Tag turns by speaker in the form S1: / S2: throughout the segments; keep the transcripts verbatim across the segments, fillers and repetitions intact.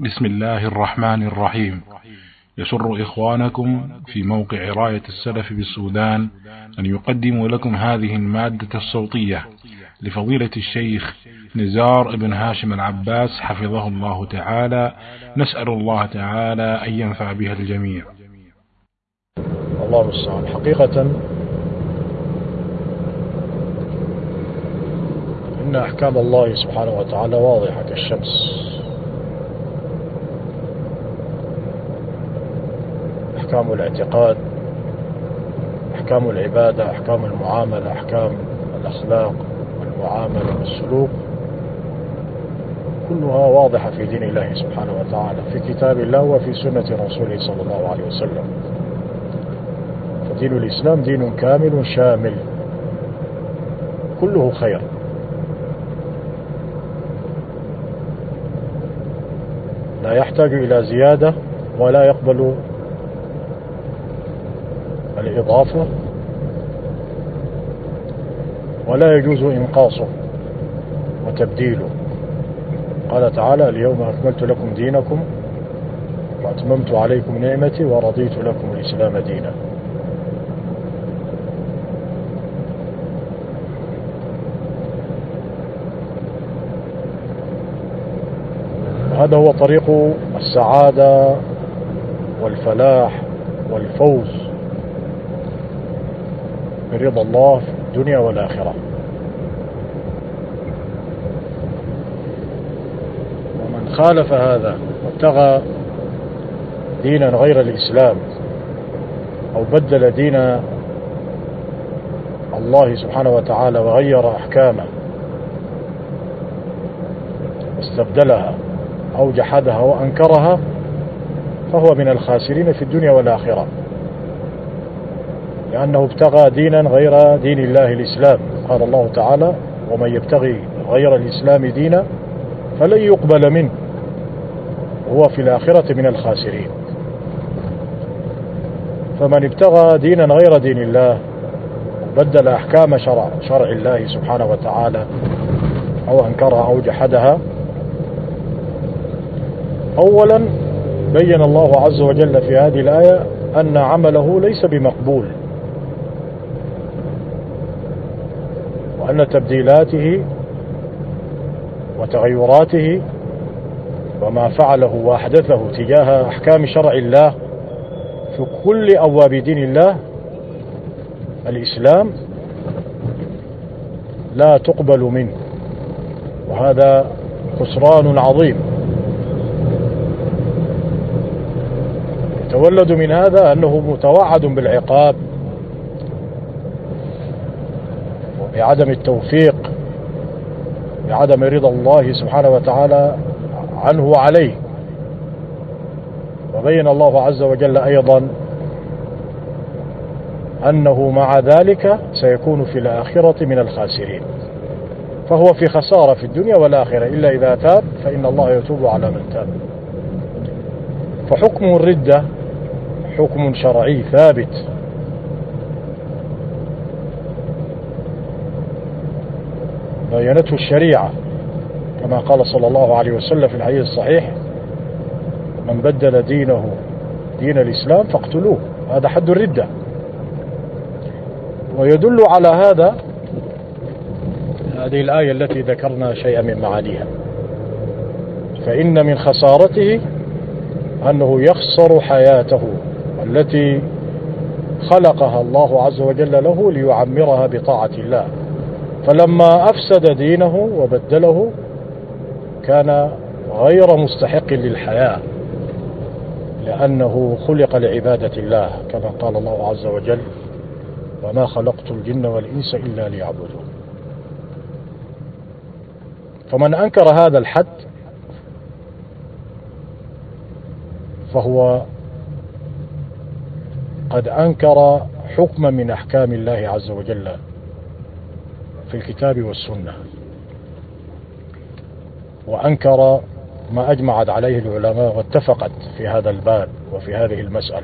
S1: بسم الله الرحمن الرحيم. يسر إخوانكم في موقع راية السلف بالسودان أن يقدموا لكم هذه المادة الصوتية لفضيلة الشيخ نزار بن هاشم العباس حفظه الله تعالى. نسأل الله تعالى أن ينفع بها الجميع.
S2: الله المستعان. حقيقة إن أحكام الله سبحانه وتعالى واضحة كالشمس. أحكام الاعتقاد، أحكام العبادة، أحكام المعاملة، أحكام الأخلاق والمعاملة والسلوك، كلها واضحة في دين الله سبحانه وتعالى، في كتاب الله وفي سنة رسوله صلى الله عليه وسلم. فدين الإسلام دين كامل شامل كله خير. لا يحتاج إلى زيادة ولا يقبل الإضافة ولا يجوز إنقاصه وتبديله. قال تعالى: اليوم أكملت لكم دينكم وأتممت عليكم نعمتي ورضيت لكم الإسلام دينا. هذا هو طريق السعادة والفلاح والفوز برضا الله في الدنيا والآخرة. ومن خالف هذا وابتغى دينا غير الإسلام أو بدل دين الله سبحانه وتعالى وغير أحكامه واستبدلها أو جحدها وأنكرها فهو من الخاسرين في الدنيا والآخرة، لأنه ابتغى دينا غير دين الله الإسلام. قال الله تعالى: ومن يبتغي غير الإسلام دينا فلن يقبل منه وهو في الآخرة من الخاسرين. فمن ابتغى دينا غير دين الله بدل أحكام شرع, شرع الله سبحانه وتعالى أو أنكرها أو جحدها، أولا بين الله عز وجل في هذه الآية أن عمله ليس بمقبول، وأن تبديلاته وتغيراته وما فعله وأحدثه تجاه أحكام شرع الله في كل أبواب دين الله الإسلام لا تقبل منه، وهذا خسران عظيم. يتولد من هذا أنه متوعد بالعقاب وبعدم التوفيق، بعدم رضا الله سبحانه وتعالى عنه وعليه. وبين الله عز وجل أيضا أنه مع ذلك سيكون في الآخرة من الخاسرين، فهو في خسارة في الدنيا والآخرة إلا إذا تاب، فإن الله يتوب على من تاب. فحكم الردة حكم شرعي ثابت، بينته الشريعة كما قال صلى الله عليه وسلم في الحديث الصحيح: من بدل دينه دين الإسلام فاقتلوه. هذا حد الردة. ويدل على هذا هذه الآية التي ذكرنا شيئا من معانيها: فإن من خسارته أنه يخسر حياته التي خلقها الله عز وجل له ليعمرها بطاعة الله، فلما أفسد دينه وبدله كان غير مستحق للحياة، لأنه خلق لعبادة الله كما قال الله عز وجل: وما خلقت الجن والإنس إلا ليعبدون. فمن أنكر هذا الحد فهو قد أنكر حكما من أحكام الله عز وجل في الكتاب والسنة، وأنكر ما أجمعت عليه العلماء واتفقت في هذا الباب وفي هذه المسألة.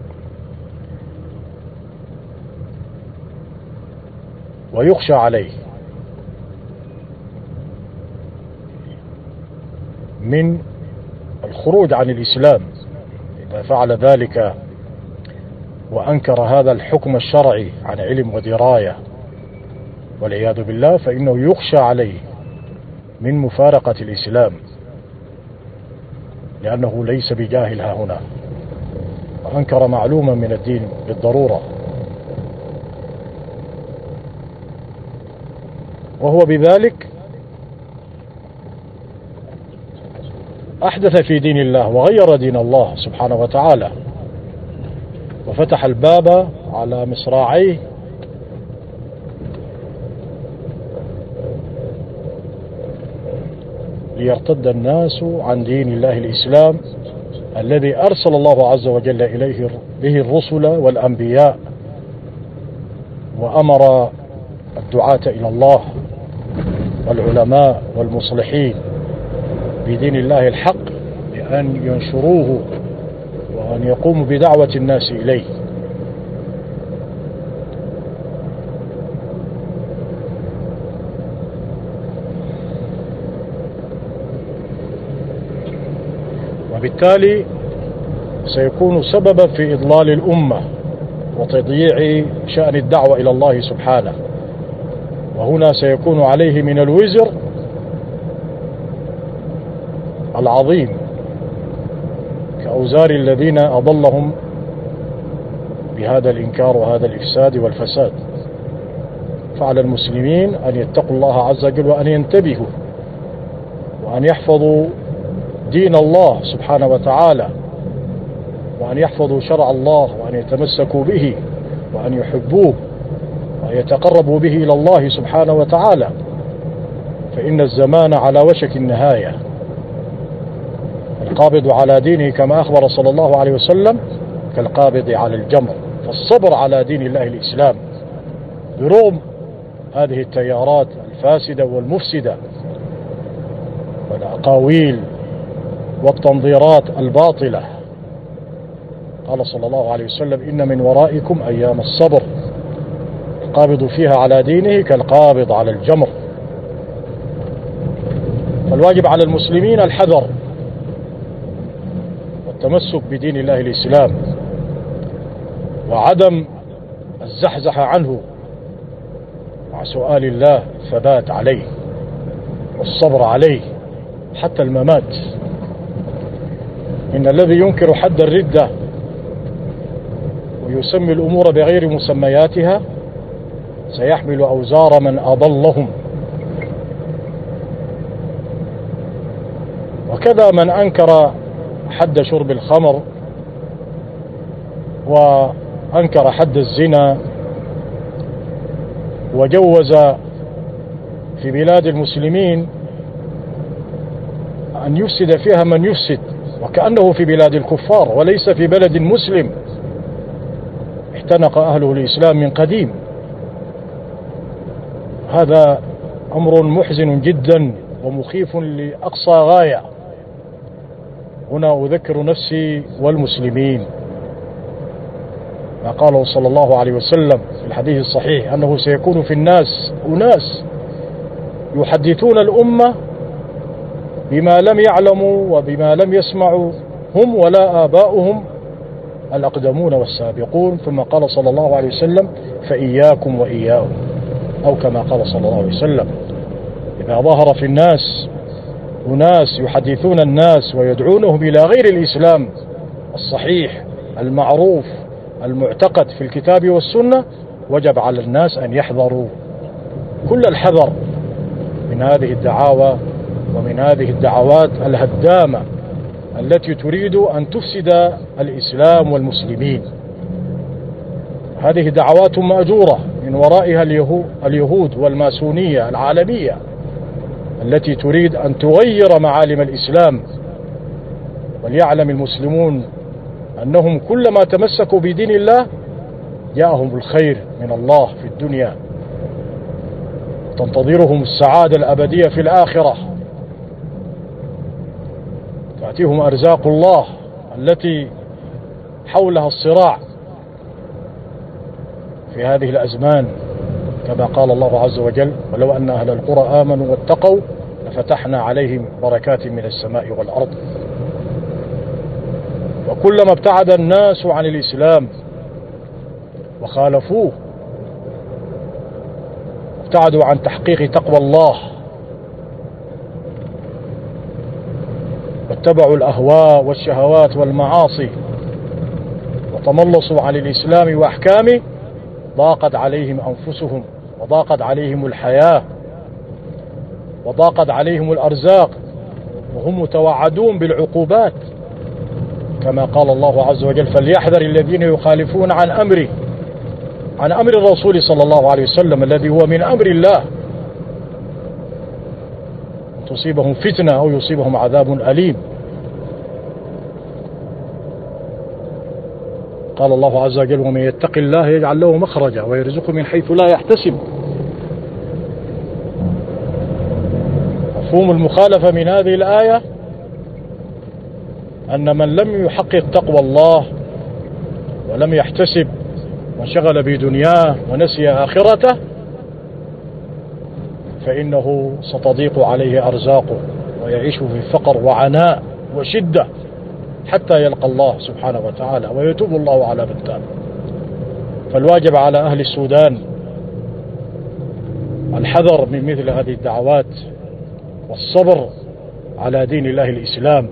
S2: ويخشى عليه من الخروج عن الإسلام إذا فعل ذلك وأنكر هذا الحكم الشرعي عن علم ودراية والعياذ بالله، فإنه يخشى عليه من مفارقة الإسلام، لأنه ليس بجاهل ها هنا، وأنكر معلومة من الدين بالضرورة، وهو بذلك أحدث في دين الله وغير دين الله سبحانه وتعالى، وفتح الباب على مصراعيه ليرتد الناس عن دين الله الإسلام الذي أرسل الله عز وجل إليه به الرسل والأنبياء، وأمر الدعاة إلى الله والعلماء والمصلحين بدين الله الحق بأن ينشروه وأن يقوموا بدعوة الناس إليه. وبالتالي سيكون سببا في إضلال الأمة وتضييع شأن الدعوة إلى الله سبحانه، وهنا سيكون عليه من الوزر العظيم كأوزار الذين أضلهم بهذا الإنكار وهذا الإفساد والفساد. فعلى المسلمين أن يتقوا الله عز وجل وأن ينتبهوا وأن يحفظوا دين الله سبحانه وتعالى، وأن يحفظوا شرع الله وأن يتمسكوا به وأن يحبوه وأن يتقربوا به إلى الله سبحانه وتعالى، فإن الزمان على وشك النهاية. القابض على دينه كما أخبر صلى الله عليه وسلم كالقابض على الجمر، فالصبر على دين الله الإسلام برغم هذه التيارات الفاسدة والمفسدة والأقاويل والتنظيرات الباطلة. قال صلى الله عليه وسلم: إن من ورائكم أيام الصبر، القابض فيها على دينه كالقابض على الجمر. فالواجب على المسلمين الحذر والتمسك بدين الله الإسلام وعدم الزحزحة عنه، مع سؤال الله الثبات عليه والصبر عليه حتى الممات. إن الذي ينكر حد الردة ويسمي الأمور بغير مسمياتها سيحمل أوزار من أضلهم، وكذا من أنكر حد شرب الخمر وأنكر حد الزنا وجوز في بلاد المسلمين أن يفسد فيها من يفسد، وكأنه في بلاد الكفار وليس في بلد مسلم احتنق أهله الإسلام من قديم. هذا أمر محزن جدا ومخيف لأقصى غاية. هنا أذكر نفسي والمسلمين ما قاله صلى الله عليه وسلم في الحديث الصحيح أنه سيكون في الناس أناس يحدثون الأمة بما لم يعلموا وبما لم يسمعوا هم ولا آباؤهم الأقدمون والسابقون. ثم قال صلى الله عليه وسلم: فإياكم وإياهم، أو كما قال صلى الله عليه وسلم: إذا ظهر في الناس أناس يحدثون الناس ويدعونهم إلى غير الإسلام الصحيح المعروف المعتقد في الكتاب والسنة، وجب على الناس أن يحذروا كل الحذر من هذه الدعاوى ومن هذه الدعوات الهدامة التي تريد أن تفسد الإسلام والمسلمين. هذه دعوات مأجورة من ورائها اليهود والماسونية العالمية التي تريد أن تغير معالم الإسلام. وليعلم المسلمون أنهم كلما تمسكوا بدين الله جاءهم الخير من الله في الدنيا، تنتظرهم السعادة الأبدية في الآخرة، تأتيهم أرزاق الله التي حولها الصراع في هذه الأزمان، كما قال الله عز وجل: ولو أن أهل القرى آمنوا واتقوا لفتحنا عليهم بركات من السماء والأرض. وكلما ابتعد الناس عن الإسلام وخالفوه ابتعدوا عن تحقيق تقوى الله واتبعوا الأهواء والشهوات والمعاصي وتملصوا عن الإسلام وأحكامه، ضاقت عليهم أنفسهم وضاقت عليهم الحياة وضاقت عليهم الأرزاق، وهم متوعدون بالعقوبات كما قال الله عز وجل: فليحذر الذين يخالفون عن أمره، عن أمر الرسول صلى الله عليه وسلم الذي هو من أمر الله، تصيبهم فتنة أو يصيبهم عذاب أليم. قال الله عز وجل: ومن يتق الله يجعل له مخرجا ويرزقه من حيث لا يحتسب. مفهوم المخالفة من هذه الآية أن من لم يحقق تقوى الله ولم يحتسب وانشغل بدنياه ونسي آخرته فإنه ستضيق عليه أرزاقه ويعيش في فقر وعناء وشدة حتى يلقى الله سبحانه وتعالى ويتوب الله على من تاب. فالواجب على أهل السودان الحذر من مثل هذه الدعوات والصبر على دين الله الإسلام،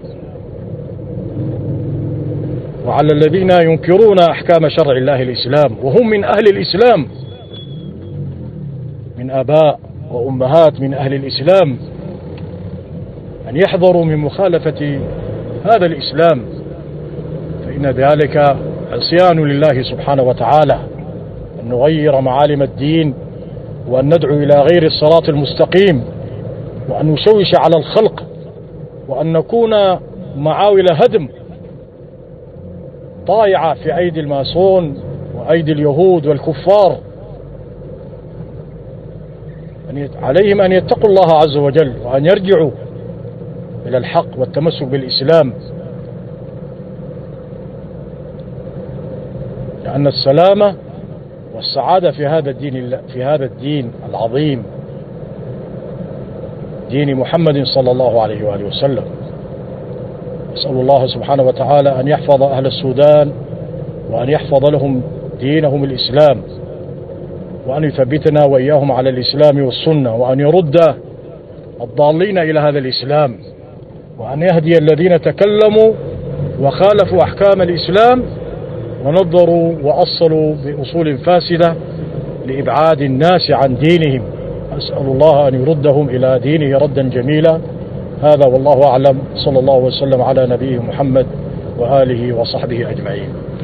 S2: وعلى الذين ينكرون أحكام شرع الله الإسلام وهم من أهل الإسلام، من آباء وأمهات من أهل الإسلام، أن يحذروا من مخالفة هذا الإسلام، فإن ذلك عصيان لله سبحانه وتعالى، أن نغير معالم الدين وأن ندعو إلى غير الصراط المستقيم وأن نشوش على الخلق وأن نكون معاول هدم طائعة في أيدي الماسون وأيدي اليهود والكفار. عليهم أن يتقوا الله عز وجل وأن يرجعوا إلى الحق والتمسك بالإسلام، لأن السلامة والسعادة في هذا الدين في هذا الدين العظيم دين محمد صلى الله عليه وآله وسلم. أسأل الله سبحانه وتعالى أن يحفظ أهل السودان وأن يحفظ لهم دينهم الإسلام، وأن يثبتنا وإياهم على الإسلام والسنة، وأن يرد الضالين إلى هذا الإسلام، وأن يهدي الذين تكلموا وخالفوا أحكام الإسلام ونظروا وأصلوا بأصول فاسدة لإبعاد الناس عن دينهم. أسأل الله أن يردهم إلى دينه ردا جميلا. هذا والله أعلم، صلى الله وسلم على نبيه محمد وآله وصحبه أجمعين.